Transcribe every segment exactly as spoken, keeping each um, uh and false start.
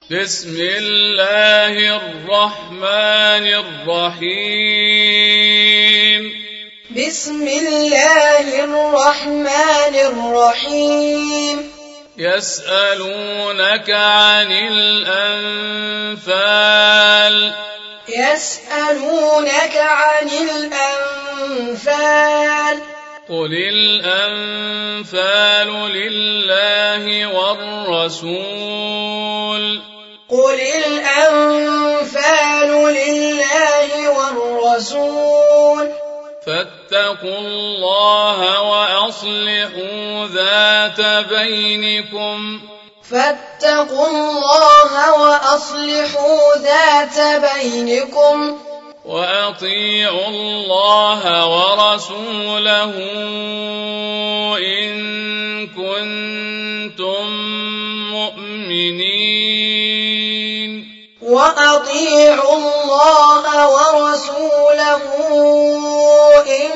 بسم الله الرحمن الرحيم بسم الله الرحمن الرحيم يسألونك عن الأنفال يسألونك عن الأنفال قل الأنفال لله والرسول قل الأنفال لله والرسول فاتقوا الله وأصلحوا ذات بينكم فاتقوا الله وأصلحوا ذات بينكم وأطيعوا الله ورسوله إن كنتم مؤمنين وأطيعوا الله ورسوله إن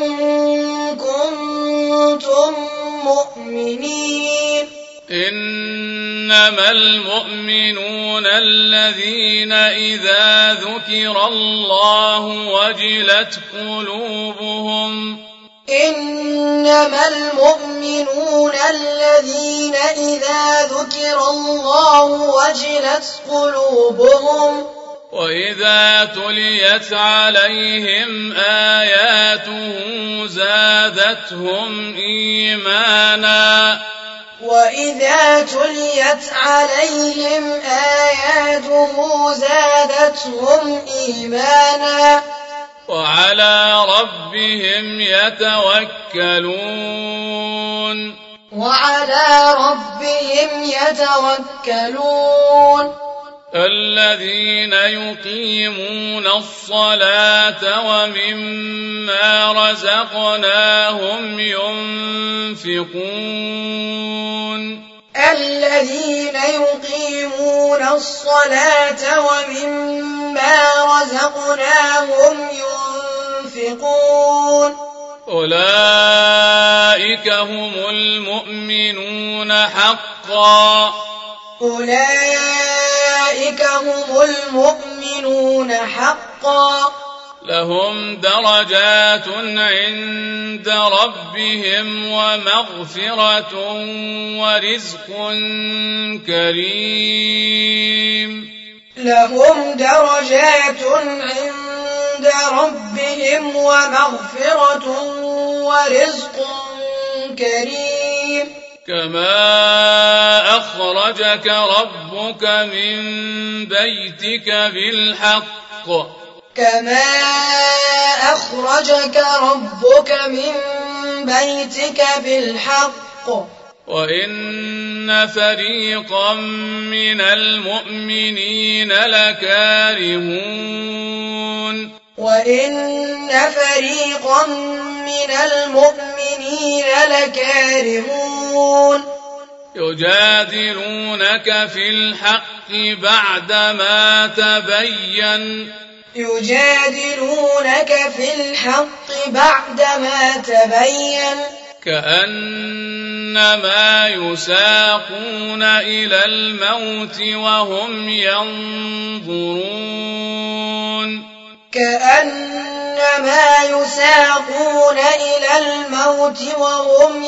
كنتم مؤمنين إنما المؤمنون الذين إذا ذكر الله وجلت قلوبهم إنما المؤمنون الذين إذا ذكر الله وجلت قلوبهم وإذا تليت عليهم آياته زادتهم إيمانا وإذا تليت عليهم آياته زادتهم إيمانا وعلى ربهم يتوكلون وعلى ربهم يتوكلون الذين يقيمون الصلاة ومما رزقناهم ينفقون الذين يقيمون الصلاة ومما رزقناهم ينفقون أولئك هم المؤمنون حقا أولئك هم المؤمنون حقا لهم درجات عند ربهم ومغفرة ورزق كريم لهم درجات عند ربهم ومغفرة ورزق كريم كما أخرجك ربك من بيتك بالحق كما أخرجك ربك من بيتك بالحق وإن فريقا من المؤمنين لكارهون وإن فريقا من المؤمنين لكارهون يجادلونك في الحق بعدما تبين يجادلونك في الحق بعدما تبين كأنما يساقون إلى الموت وهم ينظرون كأنما يساقون إلى الموت وهم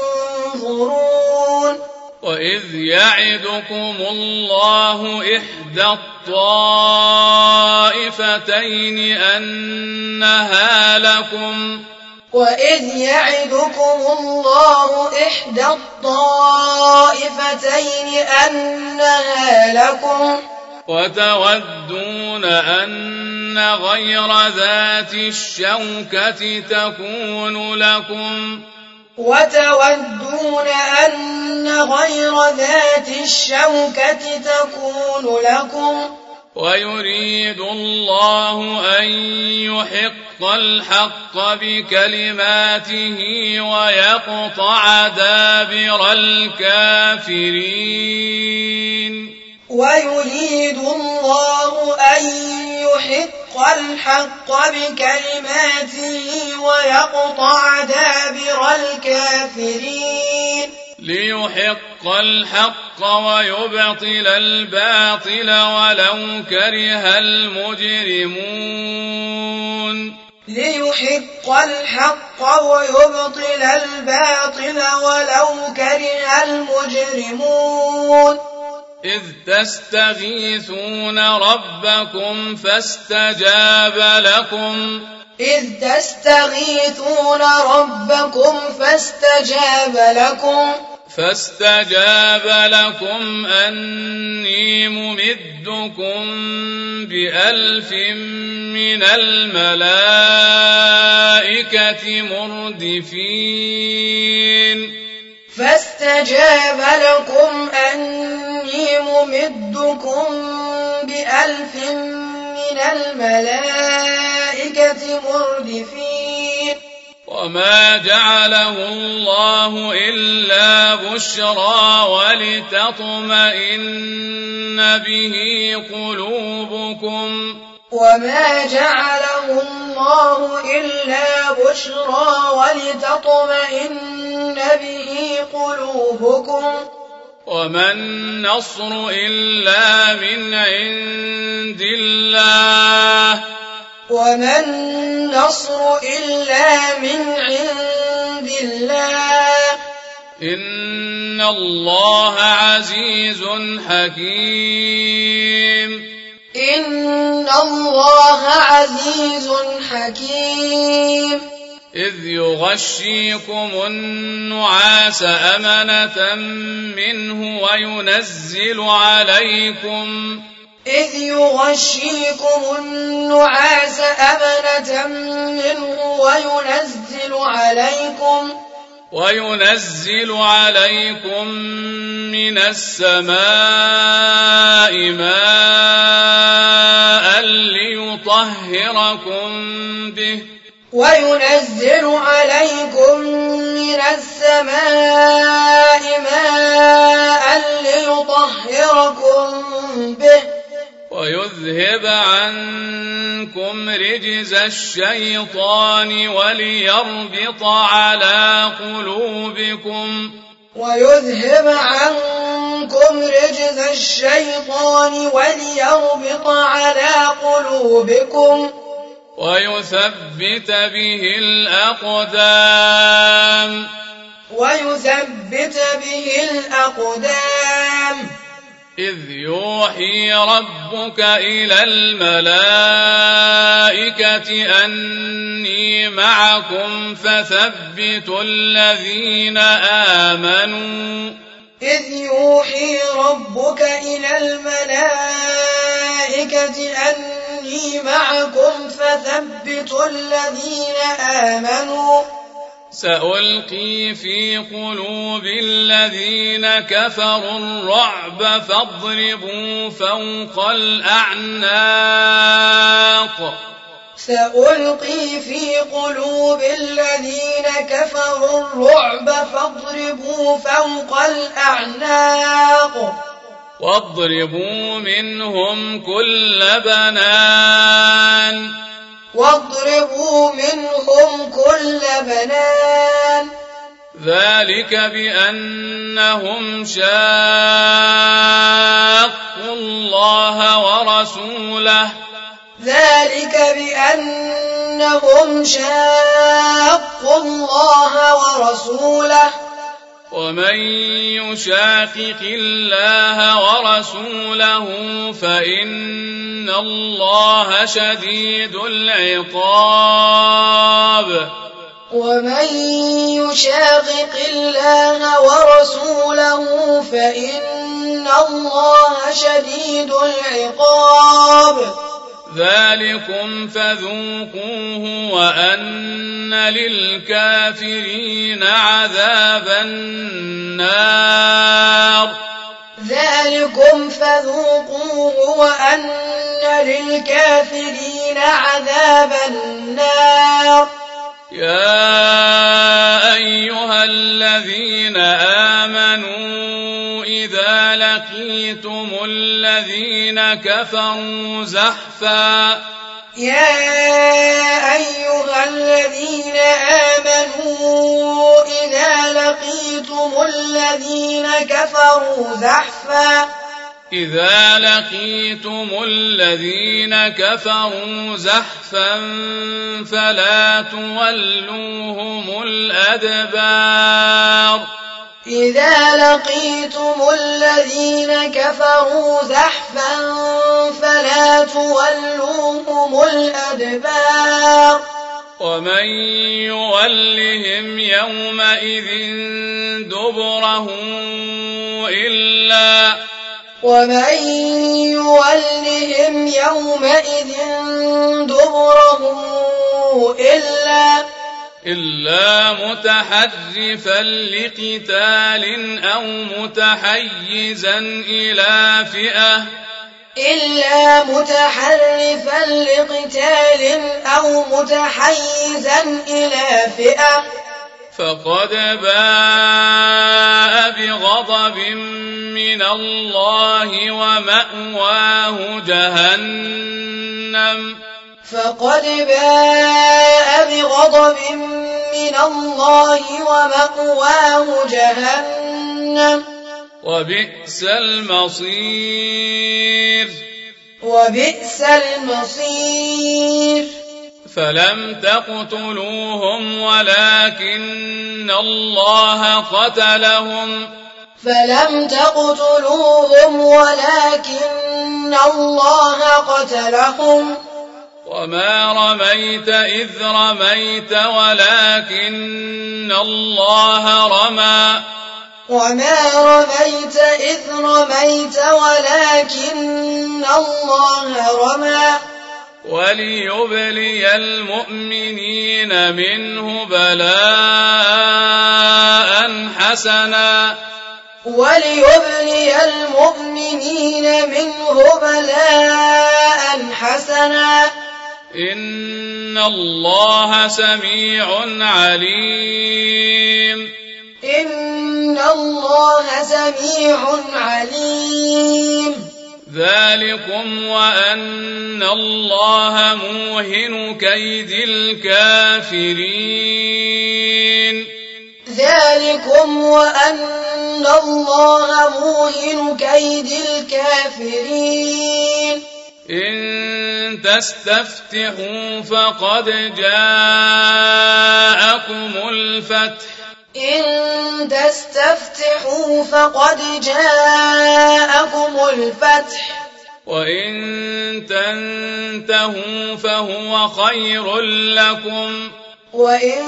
ينظرون وإذ يعدكم الله إحدى الطائفتين أنها لكم وإذ يعدكم الله إحدى الطائفتين أنها لكم وتودون أن غير ذات الشوكة تكون لكم وتودون أن غير ذات الشوكة تكون لكم ويريد الله أن يحق الحق بكلماته ويقطع دابر الكافرين ويريد الله أن يحق الحق بكلماته ويقطع دابر الكافرين ليحق الحق ويبطل الباطل ولو كره المجرمون ليحق الحق ويبطل الباطل ولو كره المجرمون إذ تستغيثون ربكم فاستجاب لكم إذ تستغيثون ربكم فاستجاب لكم فاستجاب لكم أني ممدكم بألف من الملائكة مردفين فاستجاب لكم أني ممدكم بألف من الملائكة مردفين وما جعله الله إلا بشرى ولتطمئن به قلوبكم وما جعله الله إلا بشرى ولتطمئن به قلوبكم وما النصر إلا من عند الله وما النصر إلا من عند الله إن الله عزيز حكيم إن الله عزيز حكيم إذ يغشيكم النعاس أمنة منه وينزل عليكم إذ يغشيكم النعاس أمنة منه وينزل عليكم وينزل عليكم من السماء ماء ليطهركم به وينزل عليكم من السماء ماء ليطهركم به ويذهب عنكم رجز الشيطان وليربط على قلوبكم ويذهب عنكم رجز الشيطان وليربط على قلوبكم ويثبت به الأقدام ويثبت به الأقدام إذ يوحي ربك إلى الملائكة أني معكم فثبتوا الذين آمنوا إذ يوحي ربك إلى الملائكة أني معكم فثبتوا الذين آمنوا سألقي في قلوب الذين كفروا الرعب فاضربوا فوق الأعناق سألقي في قلوب الذين كفروا الرعب فاضربوا فوق الأعناق واضربوا منهم كل بنان واضربوا منهم كل بنان ذلك بأنهم شاقوا الله ورسوله ذلك بأنهم شاقوا الله ورسوله ومن يشاقق الله ورسوله فإن الله شديد العقاب ومن يشاقق الله ورسوله فإن الله شديد العقاب ذلكم فذوقوه وأن للكافرين عذاب النار ذلكم فذوقوه وأن للكافرين عذاب النار يا أيها الذين آمنوا إذا لقيتم الذين كفروا زحفا يا أيها الذين آمنوا إذا لقيتم الذين كفروا زحفا إذا لقيتم الذين كفروا زحفا فلا تولوهم الأدبار إذا لقيتم الذين كفروا زحفا فلا تولوهم الأدبار ومن يولهم يومئذ دبره إلا ومن يولهم يومئذ دبره إلا إلا متحرفا لقتال أو متحيزا إلى فئة إلا متحرفا لقتال أو متحيزا إلى فئة فقد باء بغضب من الله ومأواه جهنم فقد باء بغضب من الله ومأواه جهنم وبئس المصير وبئس المصير فلم تقتلوهم ولكن الله قتلهم فلم تقتلوهم ولكن الله قتلهم وما رميت إذ رميت ولكن الله رمى وما رميت إذ رميت ولكن الله رمى وليبلي المؤمنين منه بلاء حسنا وليبلي المؤمنين منه بلاء حسنا إن الله سميع عليم إن الله سميع عليم ذلكم وأن الله موهن كيد الكافرين ذلكم وأن الله موهن كيد الكافرين إن تستفتحوا فقد جاءكم الفتح إن تستفتحوا فقد جاءكم الفتح وإن تنتهوا فهو خير لكم وإن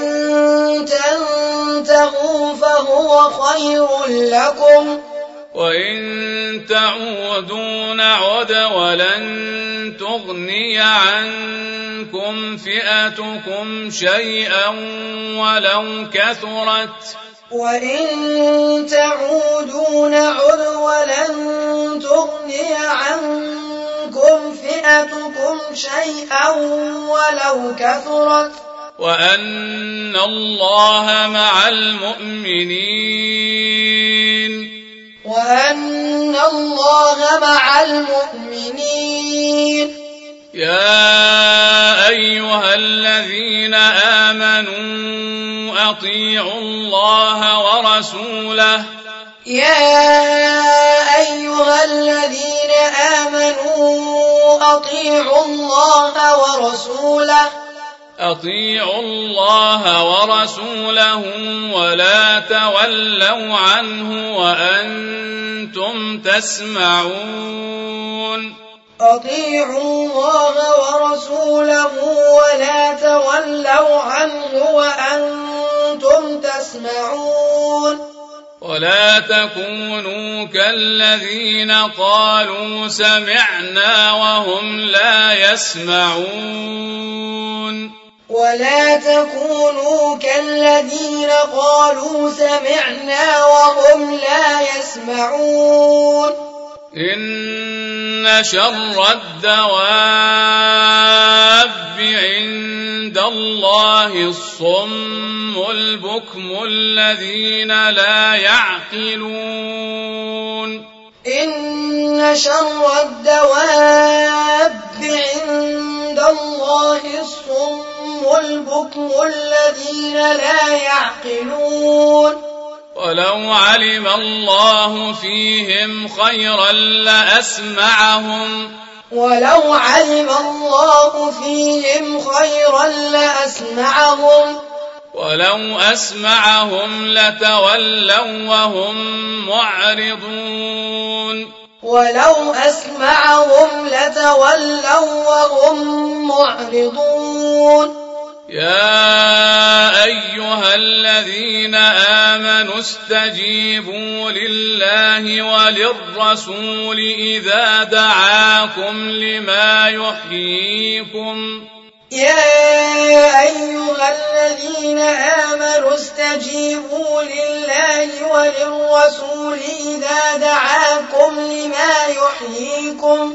تنتهوا فهو خير لكم وإن تعودوا نعد ولن تغني عنكم فئتكم شيئا ولو كثرت وإن تعودوا نعد ولن تغني عنكم فئتكم شيئا ولو كثرت وأن الله مع المؤمنين وأن الله مع المؤمنين يا أيها الذين آمنوا أطيعوا الله ورسوله يا أيها الذين آمنوا أطيعوا الله ورسوله أطيعوا الله ورسوله ولا تولوا عنه وأنتم تسمعون أطيعوا الله ورسوله ولا تولوا عنه وأنتم تسمعون ولا تكونوا كالذين قالوا سمعنا وهم لا يسمعون ولا تكونوا كالذين قالوا سمعنا وهم لا يسمعون إن شر الدواب عند الله الصم البكم الذين لا يعقلون إن شر الدواب عند الله الذين لا يعقلون ولو علم الله فيهم خيرا لأسمعهم ولو علم الله فيهم خيرا لأسمعهم ولو أسمعهم لتولوا وهم معرضون ولو أسمعهم لتولوا وهم معرضون يا أيها الذين آمنوا استجيبوا لله وللرسول إذا دعاكم لما يحييكم يا أيها الذين آمنوا استجيبوا لله وللرسول إذا دعاكم لما يحييكم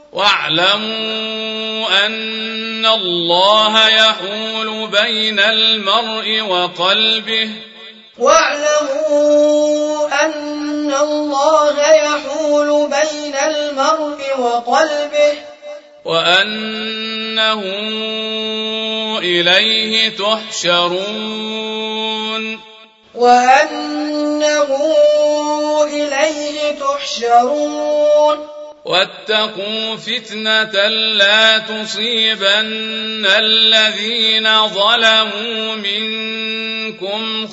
واعلموا أن الله يحول بين المرء وقلبه واعلموا أن الله يحول بين المرء وقلبه وأنه إليه تحشرون وأنه إليه تحشرون واتقوا فتنة لا تصيبن الذين ظلموا منكم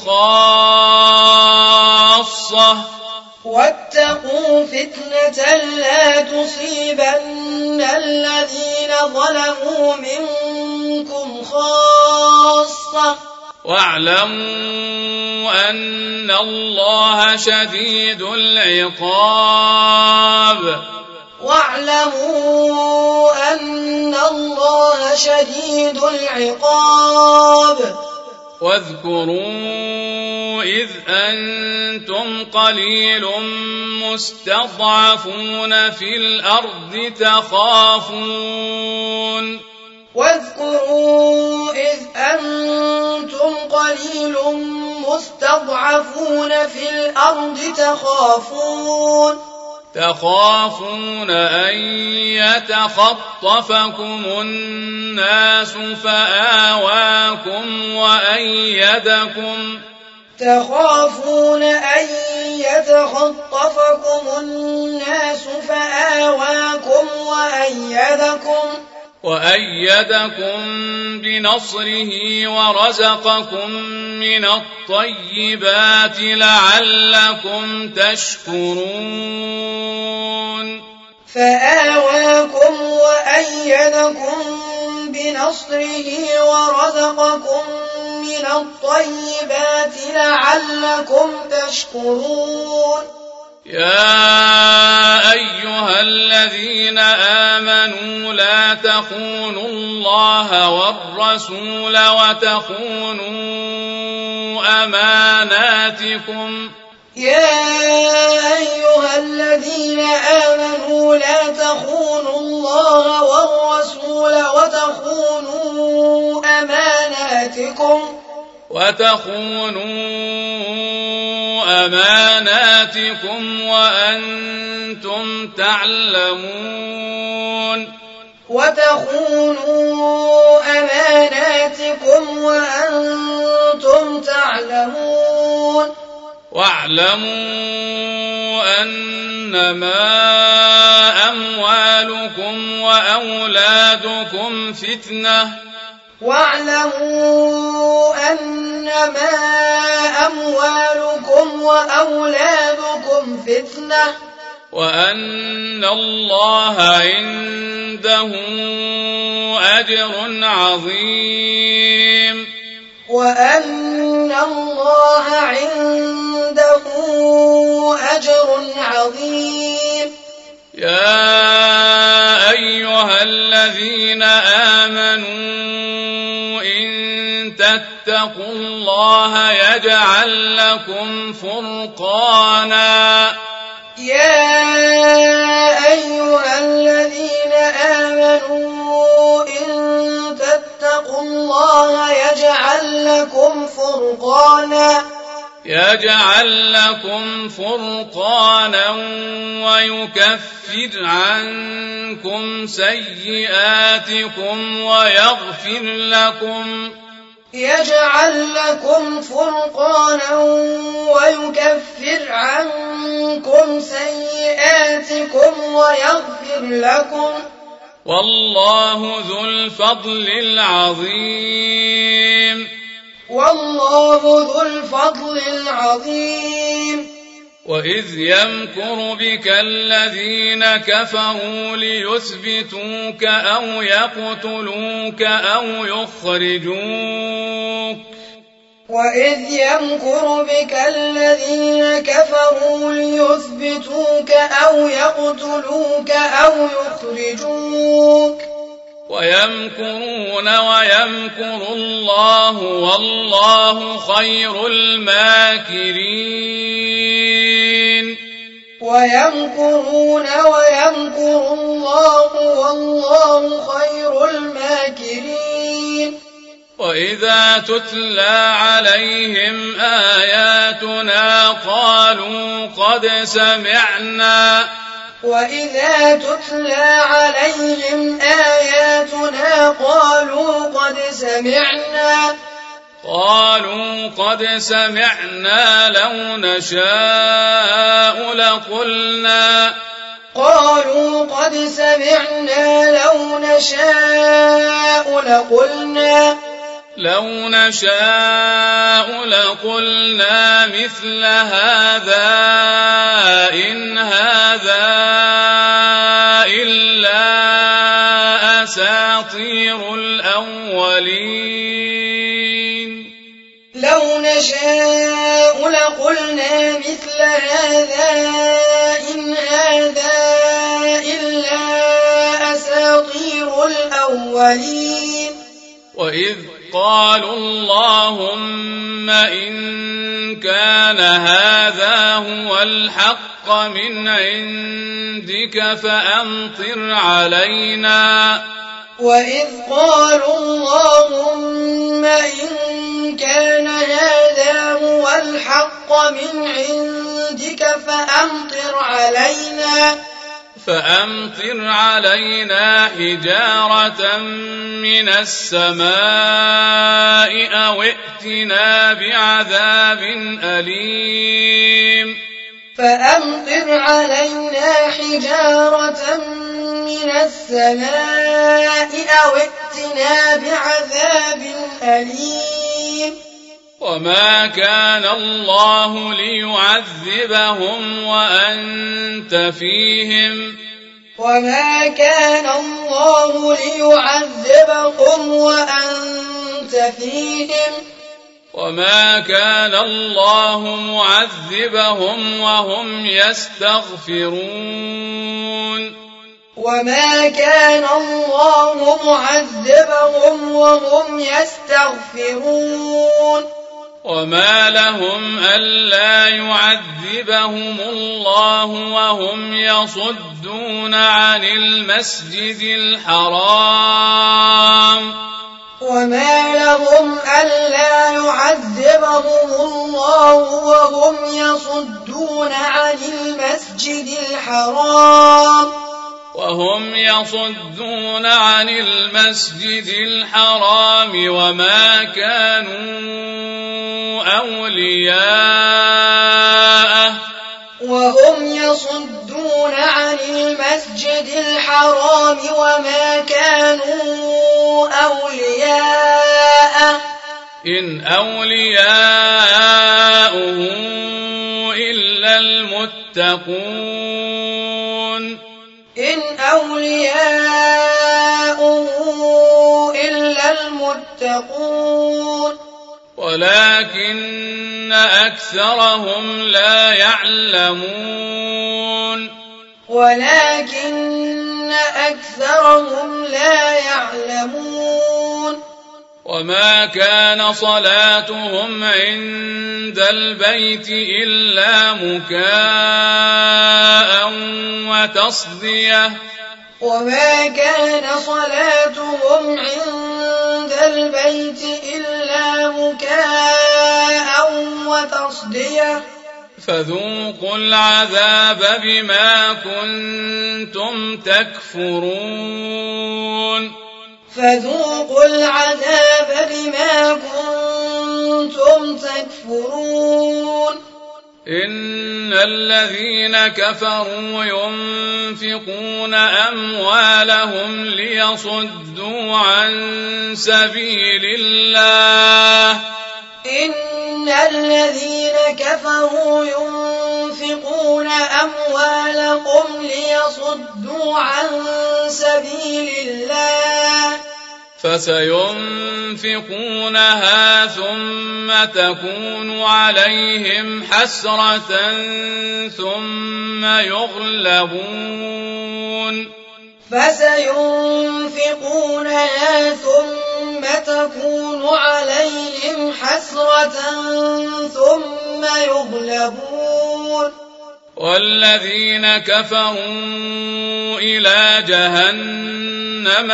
خاصة واتقوا فتنة لا تصيبن الذين ظلموا منكم خاصة واعلموا أن الله شديد العقاب واعلموا أن الله شديد العقاب واذكروا إذ أنتم قليل مستضعفون في الأرض تخافون واذكروا إذ أنتم قليل مستضعفون في الأرض تخافون تخافون أن يتخطفكم الناس فآواكم وأيدكم تخافون أن يتخطفكم الناس فآواكم وأيدكم وأيدكم بنصره ورزقكم من الطيبات لعلكم تشكرون فآواكم وأيدكم بنصره ورزقكم من الطيبات لعلكم تشكرون يا أيها الذين آمنوا لا تخونوا الله والرسول وتخونوا أماناتكم يا أيها الذين آمنوا لا تخونوا الله والرسول وتخونوا أماناتكم وتخونوا أماناتكم وأنتم تعلمون وتخونوا أماناتكم وأنتم تعلمون واعلموا أنما أموالكم وأولادكم فتنة واعلموا أنما أموالكم وأولادكم فتنة وأن الله عنده أجر عظيم وأن الله عنده أجر عظيم يا أيها الذين آمنوا إن تتقوا الله يجعل لكم فرقانا يا أيها الذين آمنوا إن تتقوا الله يجعل لكم فرقانا يجعل لكم فرقانا ويكفر عنكم سيئاتكم ويغفر لكم يجعل لكم فرقانا ويكفر عنكم سيئاتكم ويغفر لكم والله ذو الفضل العظيم والله ذو الفضل العظيم وإذ يمكر بك الذين كفروا ليثبتوك أو يقتلوك أو يخرجوك وإذ يمكر بك الذين كفروا ليثبتوك أو يقتلوك أو يخرجوك ويمكرون ويمكر الله والله خير الماكرين ويمكرون ويمكر الله والله خير الماكرين وإذا تتلى عليهم آياتنا قالوا قد سمعنا وإذا تتلى عليهم آياتنا قالوا قد سمعنا قالوا قد سمعنا لو نشاء لقلنا قالوا قد سمعنا لو نشاء لقلنا لو نشاء لقلنا مثل هذا إن هذا إلا أساطير الأولين لو نشاء لقلنا مثل هذا إن هذا إلا أساطير الأولين وإذ قالوا اللهم إن كان هذا هو الحق من عندك فأمطر علينا وإذ قالوا اللهم إن كان هذا هو الحق من عندك فأمطر علينا فأمطر علينا حجارة من السماء أو ائتنا بعذاب أليم فأمطر علينا حجارة من السماء أو ائتنا بعذاب أليم وما كان الله ليعذبهم وأنت فيهم وما كان الله ليعذبهم وأنت فيهم وما كان الله معذبهم وهم يستغفرون وما كان الله معذبهم وهم يستغفرون وما لهم ألا يعذبهم الله وهم يصدون عن المسجد الحرام وما لهم ألا يعذبهم الله وهم يصدون عن المسجد الحرام وهم يصدون عن المسجد الحرام وما كانوا أولياءه وهم يصدون عن المسجد الحرام وما كانوا أولياءه إن أولياؤه إلا المتقون إن أولياؤه إلا المتقون ولكن أكثرهم لا يعلمون ولكن أكثرهم لا يعلمون وما كان صلاتهم عند البيت إلا مكاء وتصدية وما كان صلاتهم عند البيت إلا مكاء وتصدية فذوقوا العذاب بما كنتم تكفرون فذوقوا العذاب بما كنتم تكفرون إن الذين كفروا ينفقون أموالهم ليصدوا عن سبيل الله إن الذين كفروا ينفقون أموالهم ليصدوا عن سبيل الله فسينفقونها ثم تكون عليهم حسرة ثم يغلبون فسينفقونها ثم تكون عليهم حسرة ثم يغلبون والذين كفروا إلى جهنم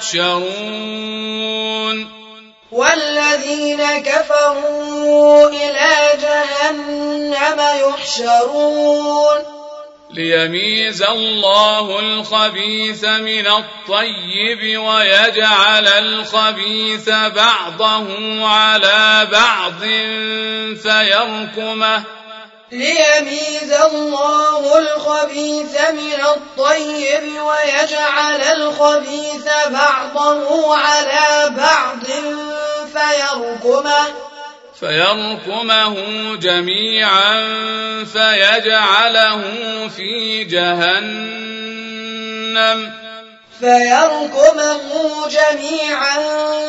يحشرون والذين كفروا إلى جهنم يحشرون ليميز الله الخبيث من الطيب ويجعل الخبيث بعضه على بعض فيركمه ليميز الله الخبيث من الطيب ويجعل الخبيث بعضه على بعض فيركمه فيركمه جميعا فيجعله في جهنم فيركمه جميعا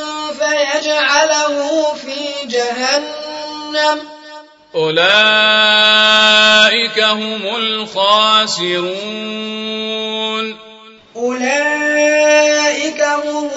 فيجعله في جهنم أولئك هم الخاسرون أولئك هم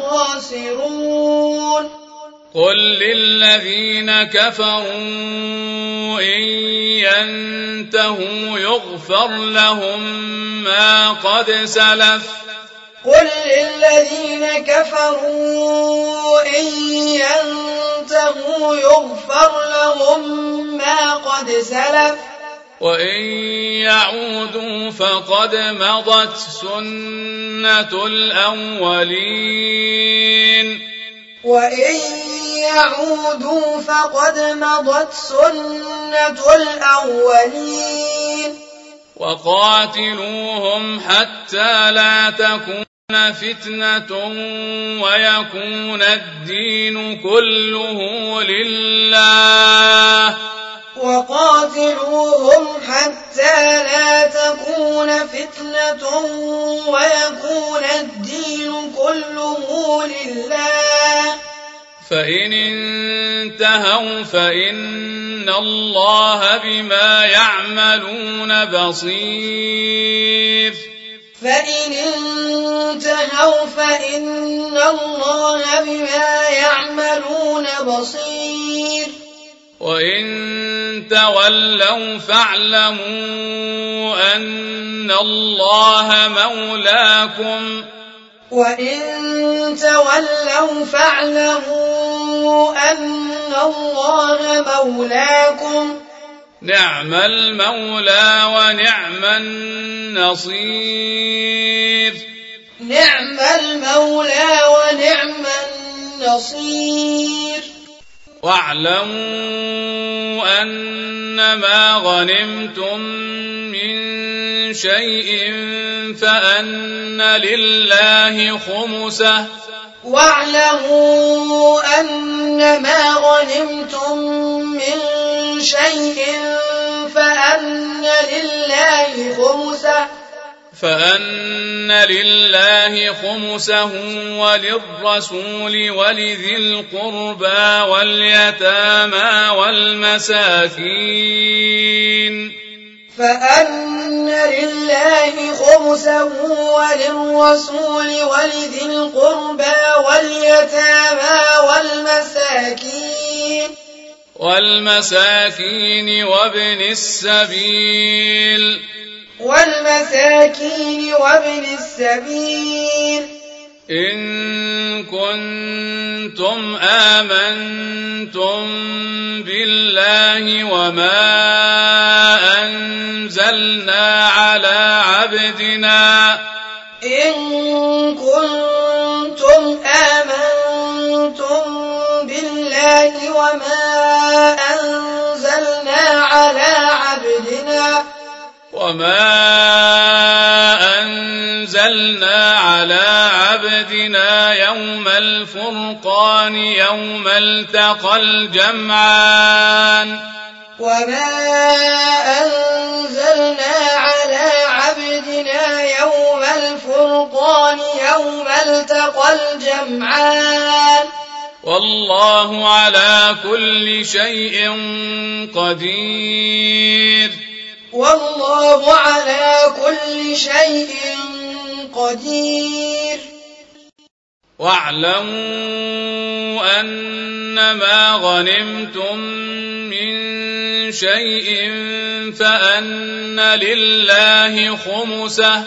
الخاسرون قل للذين كفروا إن ينتهوا يغفر لهم ما قد سلف قل للذين كفروا إن ينتهوا يغفر لهم ما قد سلف وإن يعودوا فقد مضت سنة الأولين وإن يعودوا فقد مضت سنة الأولين وقاتلوهم حتى لا تكون فتنة ويكون الدين كله لله وقاتلوهم حتى لا تكون فتنة ويكون الدين كله لله فإن انتهوا فإن الله بما يعملون بصير فإن انتهوا فإن الله بما يعملون بصير وإن تولوا فاعلموا أن الله مولاكم وإن تولوا فاعلموا أن الله مولاكم نعم المولى ونعم النصير نعم المولى ونعم النصير واعلموا أنما غنمتم من شيء فأن لله خمسه واعلموا أنما غنمتم من شيء فأن لله خمسه فأن لله خمسه وللرسول ولذي القربى واليتامى والمساكين فأن لله خمسه وللرسول ولذي القربى واليتامى والمساكين والمساكين وابن السبيل والمساكين وابن السبيل إن كنتم آمنتم بالله وما أنزلنا على عبدنا إن كنتم كنتم آمنتم بالله وما أنزلنا على عبدنا وما أنزلنا على عبدنا يوم الفرقان يوم التقى الجمعان وما أنزلنا على عبدنا يوم الفرقان يوم التقى الجمعان والله على كل شيء قدير والله على كل شيء قدير واعلموا أنما غنمتم من شيء فأن لله خمسه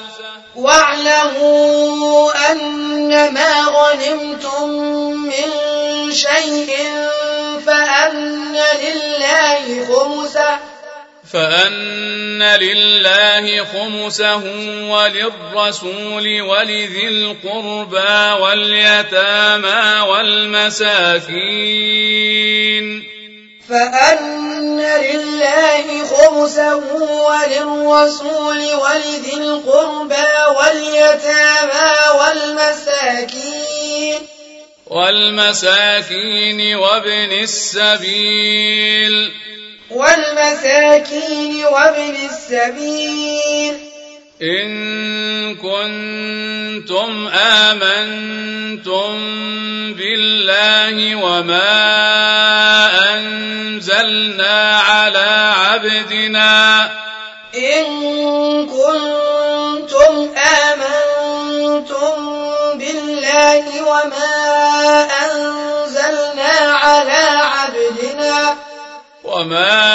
واعلموا أنما غنمتم من شيء فأن لله خمسه فأن لله خمسه وللرسول ولذي القربى واليتامى والمساكين فأن لله خمسه وللرسول ولذي القربى واليتامى والمساكين والمساكين وابن السبيل والمساكين وابن السبيل إن كنتم آمنتم بالله وما أنزلنا على عبدنا إن كنتم آمنتم بالله وما أنزلنا على عبدنا وما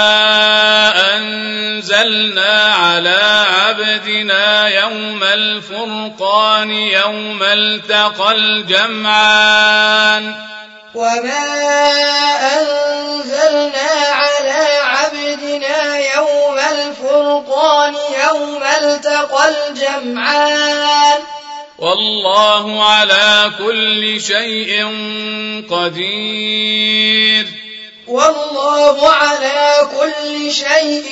أنزلنا على عبدنا يوم الفرقان يوم التقى الجمعان وما أنزلنا على عبدنا يوم الفرقان يوم التقى الجمعان والله على كل شيء قدير والله على كل شيء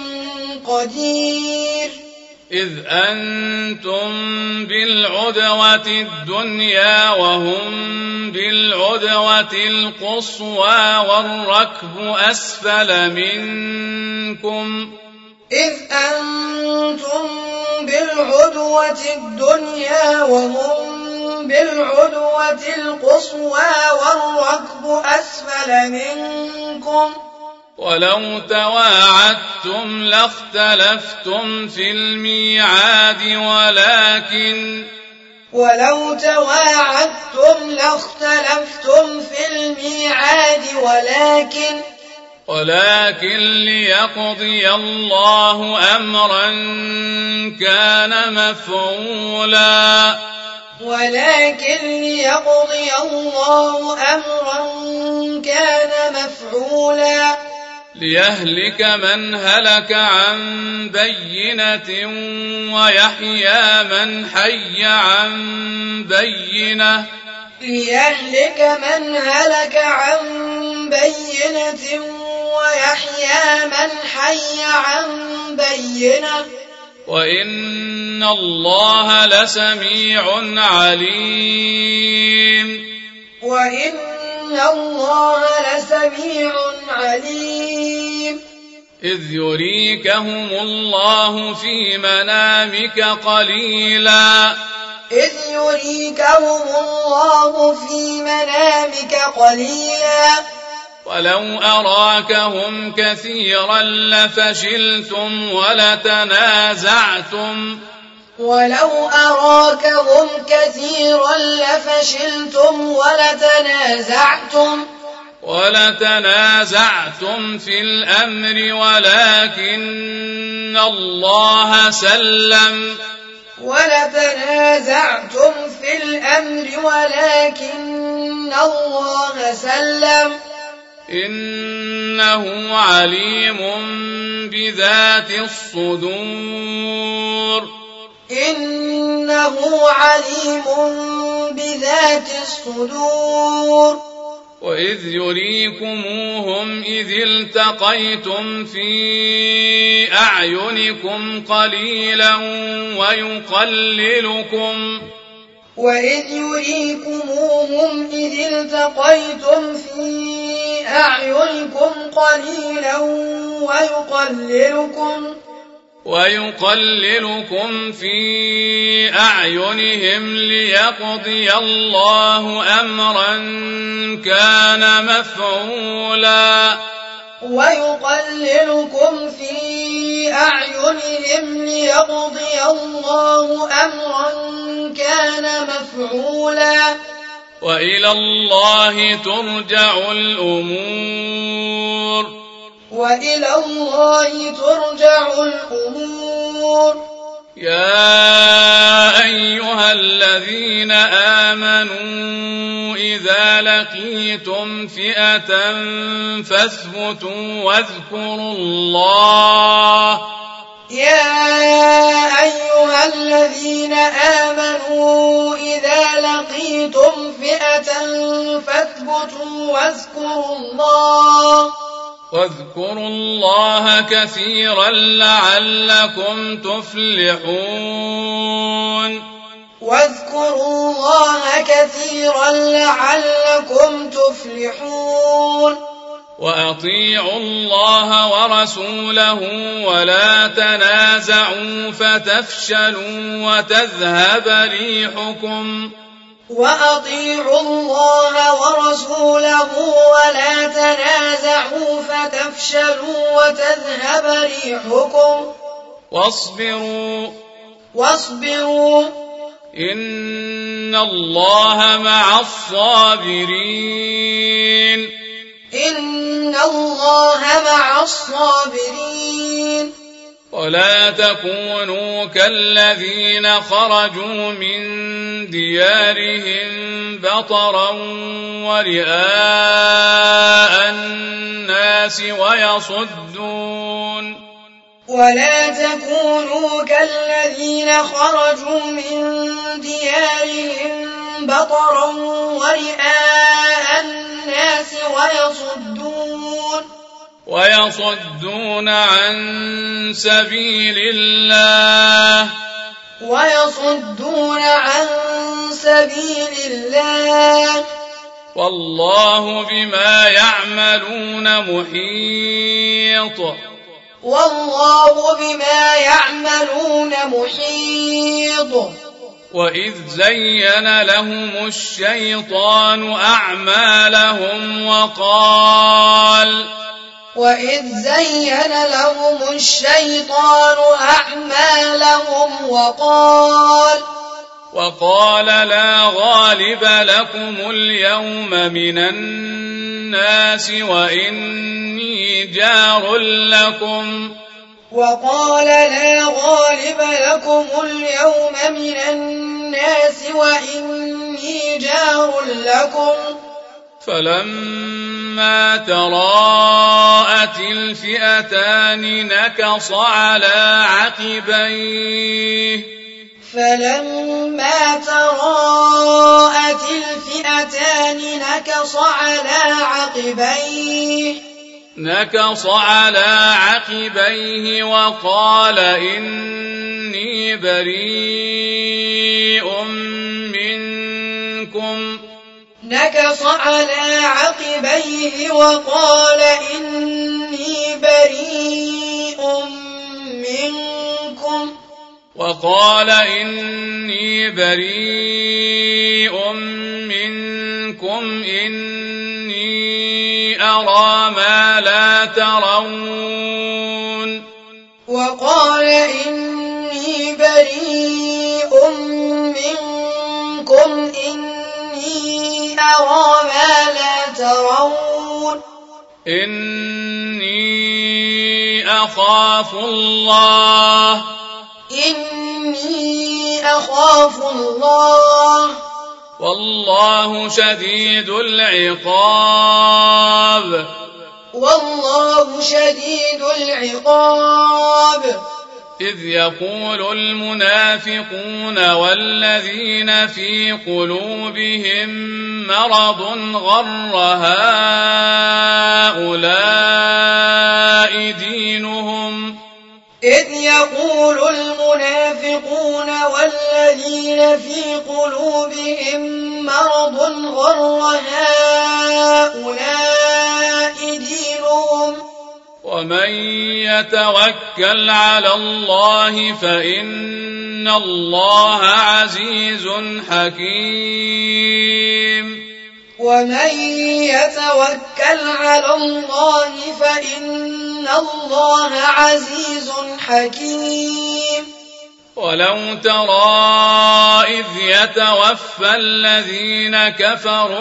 قدير إذ أنتم بالعدوة الدنيا وهم بالعدوة القصوى والركب أسفل منكم إذ أنتم بالعدوة الدنيا وهم بالعدوة القصوى والركب أسفل منكم ولو تواعدتم لاختلفتم في الميعاد ولكن ولو تواعدتم لاختلفتم في الميعاد ولكن ولكن ليقضي الله أمرا كان مفعولا ولكن ليقضي الله أمرا كان مفعولا ليهلك من هلك عن بينة ويحيى من حي عن بينة ليهلك من هلك عن بينة ويحيى من حي عن بينة وإن الله لسميع عليم وإن الله لسميع عليم إذ يريكهم الله في منامك قليلا إذ يريكهم الله في منامك قليلا ولو أراكهم كثيرا لفشلتم ولتنازعتم ولو أراكهم كثيرا لفشلتم ولتنازعتم ولتنازعتم في الأمر ولكن الله سلم ولتنازعتم في الأمر ولكن الله سلم إنه عليم بذات الصدور إنه عليم بذات الصدور وإذ يريكموهم إذ التقيتم في أعينكم قليلا ويقللكم وإذ يريكموهم إذ التقيتم في أعينكم قليلا ويقللكم ويقللكم في أعينهم ليقضي الله أمرا كان مفعولا ويقللكم في أعينهم ليقضي الله أمرا كان مفعولا وإلى الله ترجع الأمور وإلى الله ترجع الأمور يا أيها الذين آمنوا إذا لقيتم فئة فاثبتوا واذكروا الله يا أيها الذين آمنوا إذا لقيتم فئة فاثبتوا واذكروا الله واذكروا الله كثيرا لعلكم تفلحون واذكروا الله كثيرا لعلكم تفلحون وأطيعوا الله ورسوله ولا تنازعوا فتفشلوا وتذهب ريحكم وأطيعوا الله ورسوله ولا تنازعوا فتفشلوا وتذهب ريحكم واصبروا واصبروا إن الله مع الصابرين إن الله مع الصابرين ولا تكونوا كالذين خرجوا من ديارهم بطرا ورئاء الناس ويصدون ولا تكونوا كالذين خرجوا من ديارهم بطرا ورئاء الناس ويصدون ويصدون عن سبيل الله ويصدون عن سبيل الله والله بما يعملون محيط والله بما يعملون محيط وإذ زين لهم الشيطان أعمالهم وقال وإذ زين لهم الشيطان أعمالهم وقال وقال لا غالب لكم اليوم من الناس وإني جار لكم وقال لا غالب لكم اليوم من الناس وإني جار لكم فلما تراءت الفئتان نكص على عقبيه فلما تراءت الفئتان نكص على عقبيه نكص على عقبيه وقال إني بريء منكم نكص على عقبيه وقال إني بريء منكم وقال إني بريء منكم إني أرى ما لا ترون وقال إني بريء منكم إني أرى ما لا ترون إني أخاف الله إني أخاف الله والله شديد العقاب والله شديد العقاب إذ يقول المنافقون والذين في قلوبهم مرض غر هؤلاء دينهم إذ يقول المنافقون والذين في قلوبهم مرض غر هؤلاء دينهم ومن يتوكل على الله فإن الله عزيز حكيم ومن يتوكل على الله فإن الله عزيز حكيم ولو ترى إذ يتوفى الذين كفروا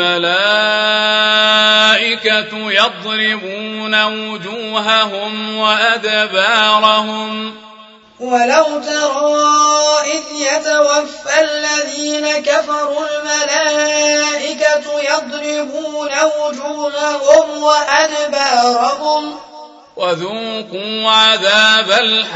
الملائكة يضربون وجوههم وأدبارهم ولو ترى إذ يتوفى الذين كفروا الملائكة يضربون وجوههم وأدبارهم وذوقوا عذاب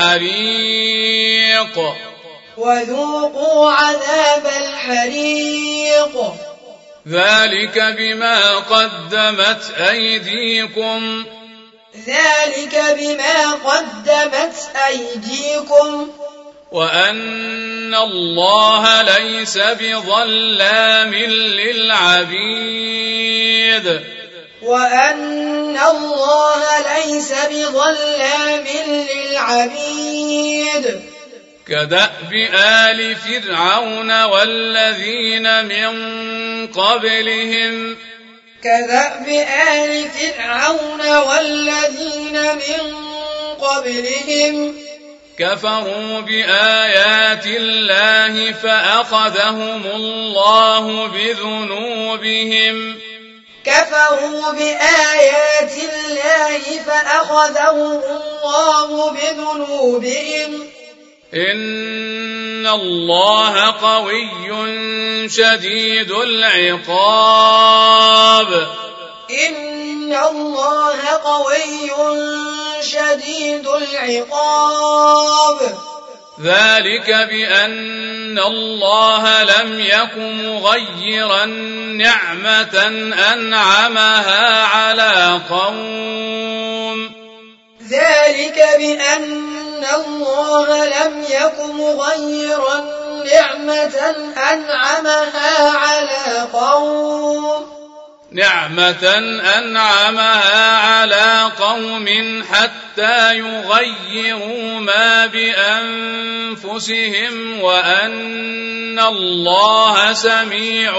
الحريق وذوقوا عذاب الحريق ذلك بما قدمت أيديكم ذلك بما قدمت أيديكم وأن الله ليس بظلام للعبيد وأن الله ليس بظلام للعبيد كدأب آل فرعون والذين من قبلهم كدأب آل فرعون والذين من قبلهم كفروا بآيات الله فأخذهم الله بذنوبهم كفروا بآيات الله فأخذهم الله بذنوبهم إن الله قوي شديد العقاب إن الله قوي شديد العقاب ذلك بأن الله لم يك مغيرا نعمة أنعمها على قوم ذلك بأن الله لم يك مغيرا نعمة أنعمها على قوم نعمة أنعمها على قوم حتى يغيروا ما بأنفسهم وأن الله سميع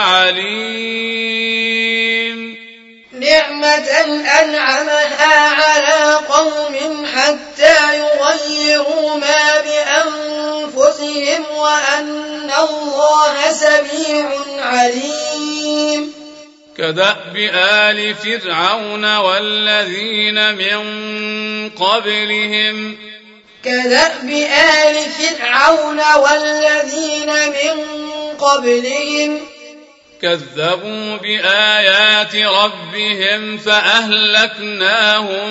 عليم نعمة أنعمها على قوم حتى يغيروا ما بأنفسهم وأن الله سميع عليم كدأب آل فرعون والذين من قبلهم كدأب آل فرعون والذين من قبلهم كذبوا بآيات ربهم فأهلكناهم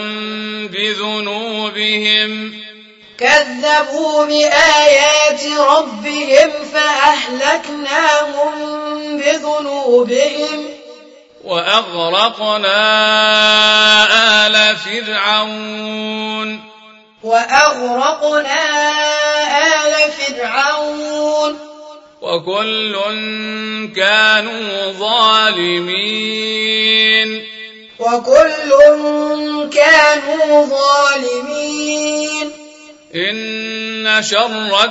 بذنوبهم كذبوا بآيات ربهم فأهلكناهم بذنوبهم وأغرقنا آل فرعون وأغرقنا آل فرعون وكل كانوا ظالمين وكل كانوا ظالمين إن شر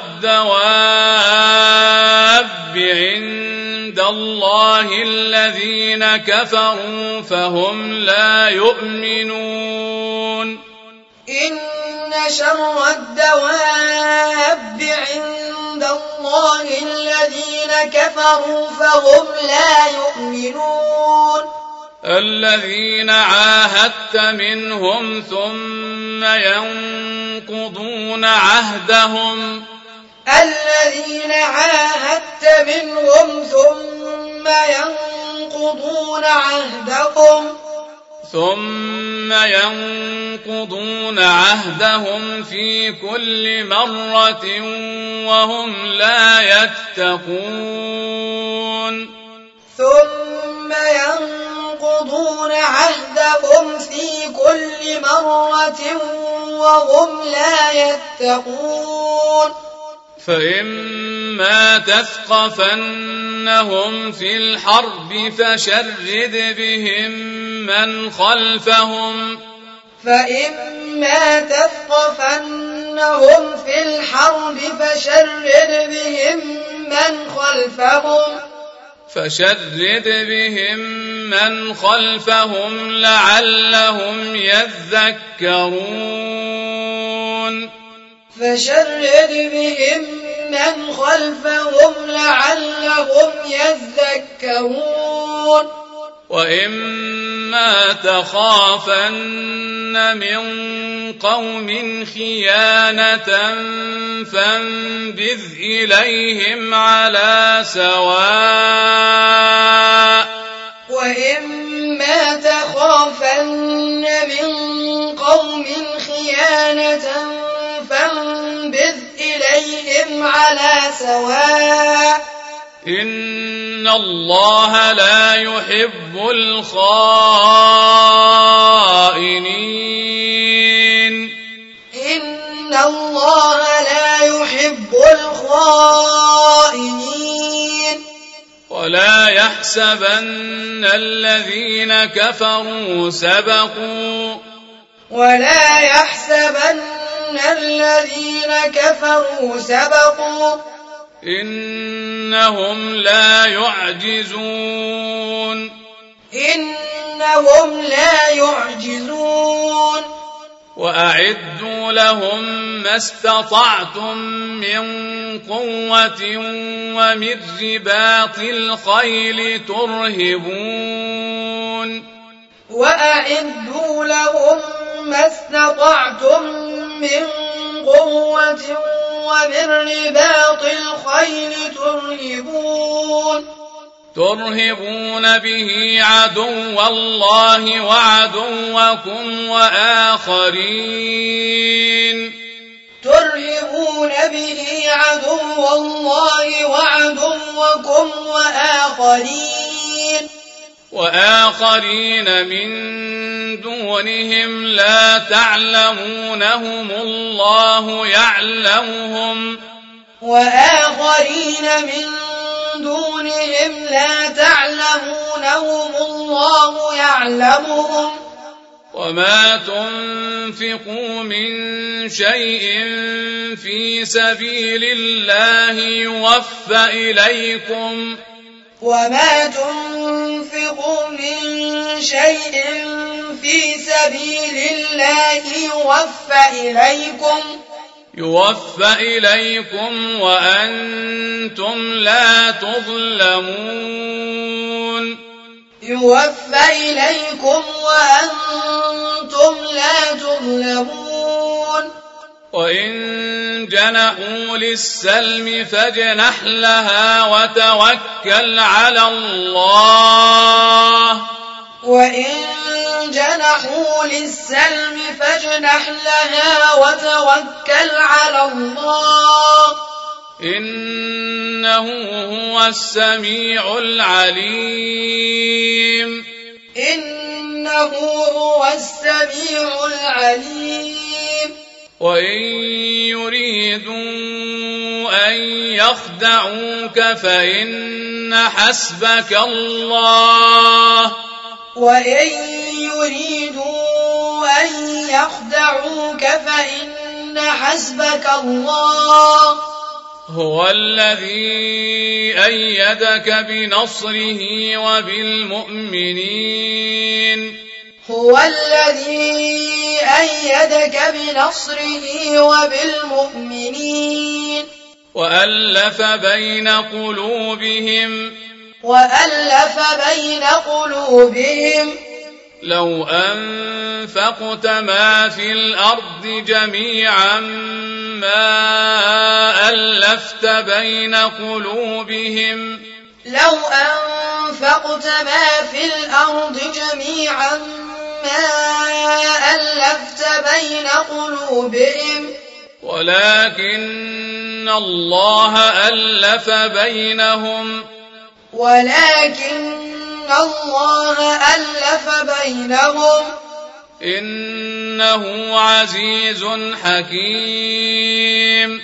الدواب عند الله الذين كفروا فهم لا يؤمنون إن شر الدواب عند الله الذين كفروا فهم لا يؤمنون الذين عاهدت منهم ثم ينقضون عهدهم الذين عاهدت منهم ثم ينقضون عهدهم ثم ينقضون عهدهم في كل مرة وهم لا يتقون ثم ينقضون عهدهم في كل مرة وهم لا يتقون فإما تثقفنهم في الحرب فشرد بهم من خلفهم فإما تثقفنهم في الحرب فشرد بهم من خلفهم فشرد بهم من خلفهم لعلهم يذكرون فشرد بهم من خلفهم لعلهم يذكرون وإما تخافن من قوم خيانة فانبذ إليهم على سواء وإما تخافن من قوم خيانة فانبذ إليهم على سواء إن الله لا يحب الخائنين إن الله لا يحب الخائنين ولا يحسبن الذين كفروا سبقوا ولا يحسبن الذين كفروا سبقوا إنهم لا يعجزون إنهم لا يعجزون وأعدوا لهم ما استطعتم من قوة ومن رباط الخيل ترهبون وأعدوا لهم ما استطعتم من قوة ومن رباط الخيل ترهبون ترهبون به عدو الله وعدوكم وآخرين ترهبون به عدو الله وعدوكم وآخرين وآخرين من دونهم لا تعلمونهم الله يعلمهم وآخرين من دونهم لا تعلمونهم الله يعلمهم وما تنفقوا من شيء في سبيل الله يوفى إليكم وما تنفقوا من شيء في سبيل الله يوفى إليكم يوفى إليكم وأنتم لا تظلمون يوفى إليكم وأنتم لا تظلمون وإن جنحوا للسلم فاجنح لها وتوكل على الله وإن جنحوا للسلم فاجنح لها وتوكل على الله إنه هو السميع العليم إنه هو السميع العليم وإن يريدوا أن يخدعوك فإن حسبك الله وإن يريدوا أن يخدعوك فإن حسبك الله هو الذي أيدك بنصره وبالمؤمنين هو الذي أيدك بنصره وبالمؤمنين وألف بين قلوبهم وألف بين قلوبهم لو أنفقت ما في الأرض جميعا ما ألفت بين قلوبهم لو أنفقت ما في الأرض جميعا ما ألفت بين قلوبهم ولكن الله ألف بينهم ولكن الله ألف بينهم إنه عزيز حكيم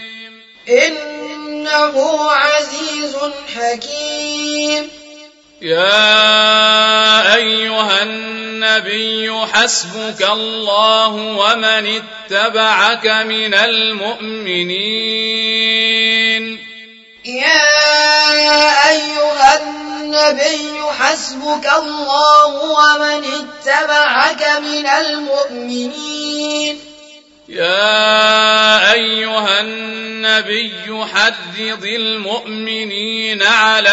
إنه عزيز حكيم يا أيها النبي حسبك الله ومن اتبعك من المؤمنين يا أيها النبي حسبك الله ومن اتبعك من المؤمنين يا أيها النبي حرض المؤمنين على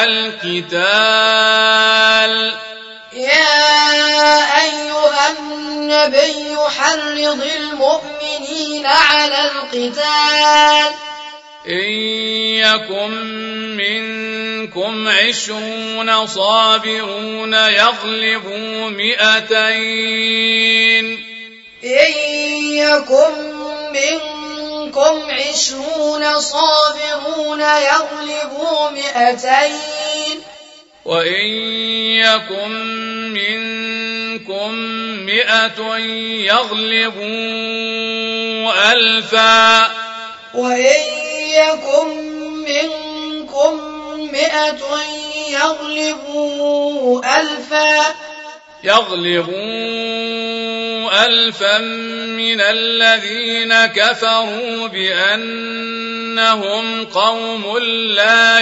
القتال يا أيها النبي حرض المؤمنين على القتال إن يكن منكم عشرون صابرون يغلبوا مئتين إن يكن منكم عشرون صابرون يغلبوا مئتين وإن يكن منكم مئة يغلبوا ألفا وإن يكن منكم مئة يغلبوا ألفا يغلبوا ألفا من الذين كفروا بأنهم قوم لا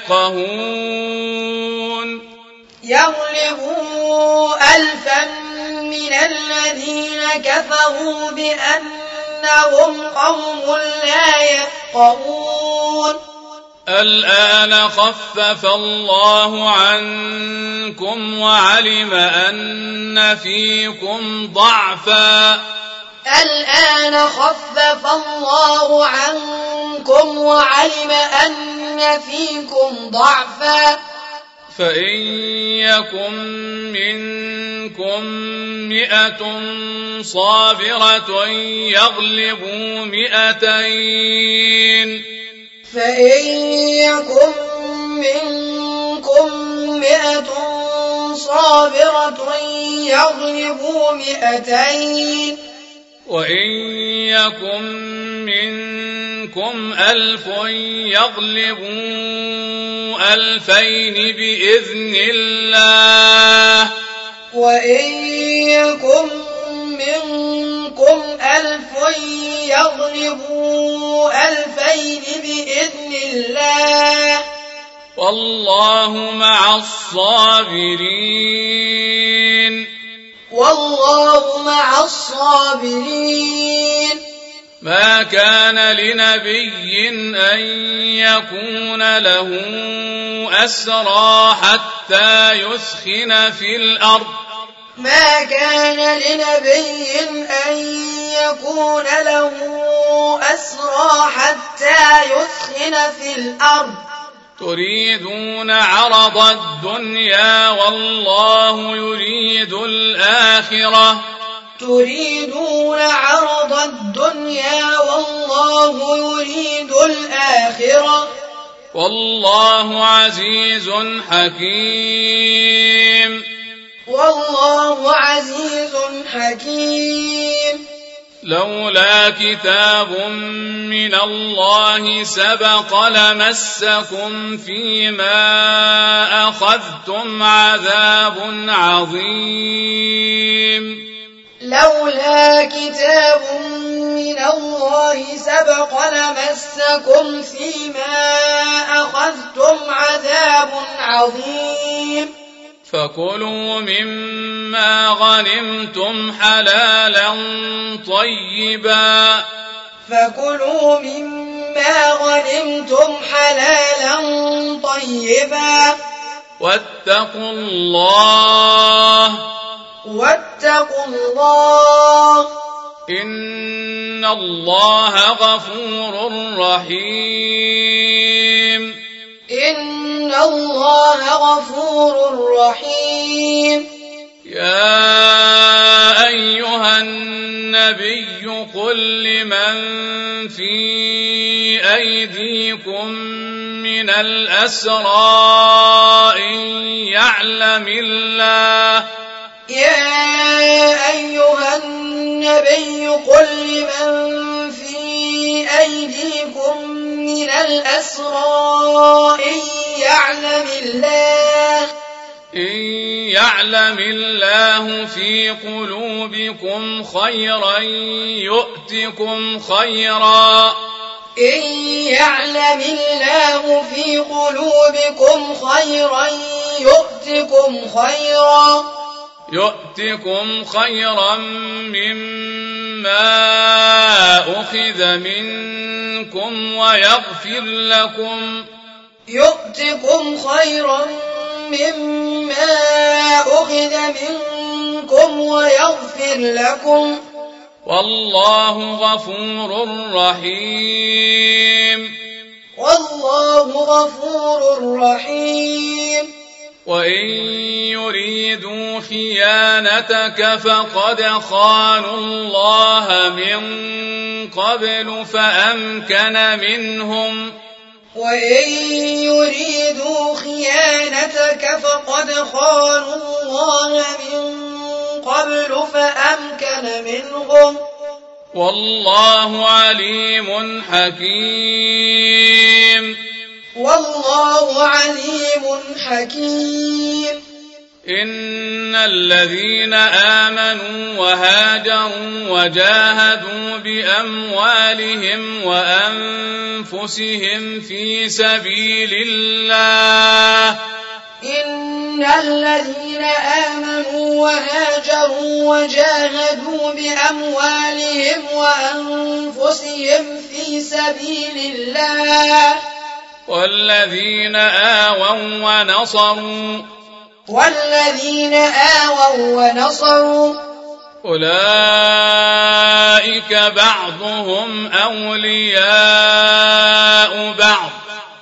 يفقهون يغلبوا ألفا من الذين كفروا بأنهم قوم لا يفقهون الآن خفف الله عنكم وعلم أن فيكم ضعفا الآن خفف الله عنكم وعلم أن فيكم ضعفا فإن يكن منكم مئة صابرة يغلبوا مئتين فإن يكن منكم مئة صابرة يغلبوا مئتين وإن يكن منكم ألف يغلبوا ألفين بإذن الله وإن يكن منكم ألف يغلبوا ألفين بإذن الله والله مع الصابرين والله مع الصابرين ما كان لنبي أن يكون له أسرى حتى يثخن في الأرض ما كان لنبي أن يكون له أسرى حتى يثخن في الأرض تريدون عرض الدنيا والله يريد الآخرة تريدون عرض الدنيا والله يريد الآخرة والله عزيز حكيم والله عزيز حكيم لولا كتاب من الله سبق لمسكم فيما أخذتم عذاب عظيم لولا كتاب من الله سبق لمسكم فيما أخذتم عذاب عظيم فكلوا مما غنمتم حلالا طيبا فكلوا مما غنمتم حلالا طيبا واتقوا الله واتقوا الله إن الله غفور رحيم إن الله غفور رحيم يا أيها النبي قل لمن في أيديكم من الأسرى إن يعلم الله يا أيها النبي قل لمن في أيديكم من الأسرى إن يعلم الله إن يعلم الله في قلوبكم خيرا يؤتكم خيرا إن يعلم الله في قلوبكم خيرا يؤتكم خيرا يؤتكم خيرا مما أخذ منكم ويغفر لكم يؤتكم خيرا مما أخذ منكم ويغفر لكم والله غفور رحيم والله غفور رحيم وإن يريدوا خيانتك فقد خانوا الله من قبل فأمكن منهم وإن يريدوا خيانتك فقد خانوا الله من قبل فأمكن منهم والله عليم حكيم والله عليم حكيم إن الذين آمنوا وهاجروا وجاهدوا بأموالهم وأنفسهم في سبيل الله إن الذين آمنوا وهاجروا وجاهدوا بأموالهم وأنفسهم في سبيل الله والذين آووا ونصروا والذين آووا ونصروا أولئك بعضهم أولياء بعض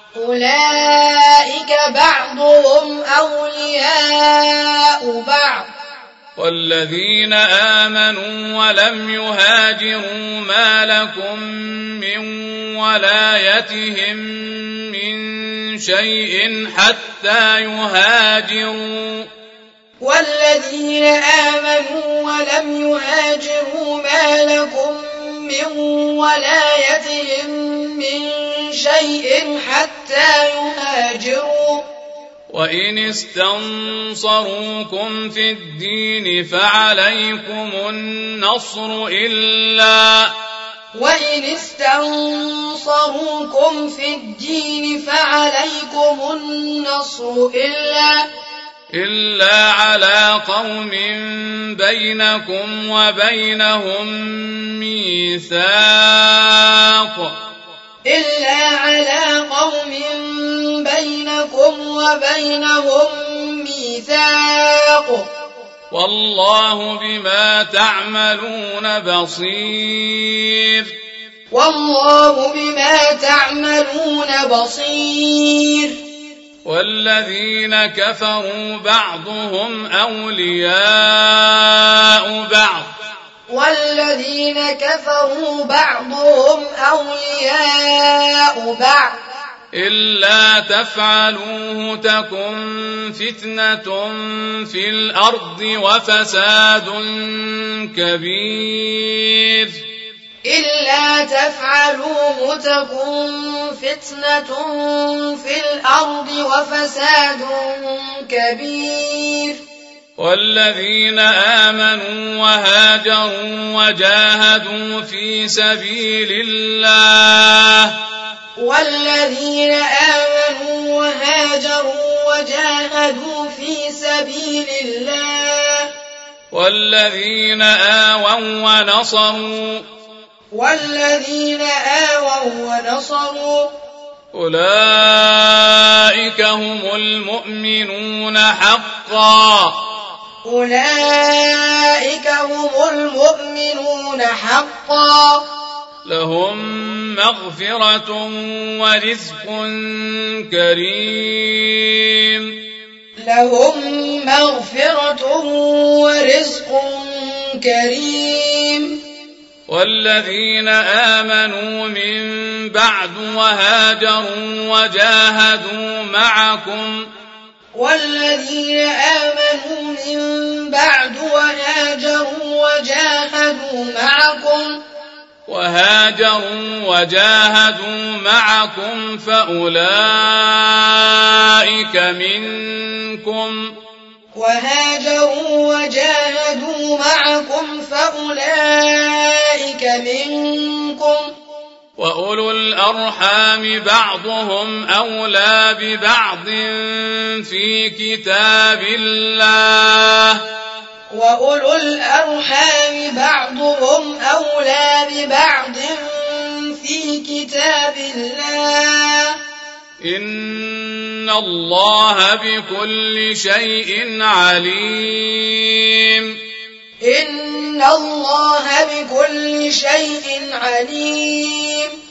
أولئك بعضهم أولياء بعض والذين آمنوا ولم يهاجروا ما لكم من ولايتهم من شيء حتى يهاجروا والذين آمنوا ولم يهاجروا ما لكم من ولايتهم من شيء حتى يهاجروا وإن استنصروكم في الدين فعليكم النصر إلا وإن استنصروكم في الدين فعليكم النصر إلا إلا على قوم بينكم وبينهم ميثاق إلا على قوم بينكم وبينهم ميثاق والله بما تعملون بصير والله بما تعملون بصير والذين كفروا بعضهم أولياء بعض والذين كفروا بعضهم أولياء بعض إلا تفعلوه تكن فتنة في الأرض وفساد كبير إلا تفعلوه تكن فتنة في الأرض وفساد كبير والذين آمنوا وهاجروا وجاهدوا في سبيل الله والذين آمنوا وهاجروا وجاهدوا في سبيل الله والذين آووا ونصروا والذين آووا ونصروا أولئك هم المؤمنون حقا أولئك هم المؤمنون حقا لهم مغفرة ورزق كريم لهم مغفرة ورزق كريم. والذين آمنوا من بعد وهاجروا وجاهدوا معكم والذين آمنوا من بعد وهاجروا وجاهدوا معكم وهاجروا وجاهدوا معكم فأولئك منكم وهاجروا وجاهدوا معكم فأولئك منكم وأولو الأرحام بعضهم أولى ببعض في كتاب الله وأولو الأرحام بعضهم أولى ببعض في كتاب الله إن الله بكل شيء عليم إن الله بكل شيء عليم.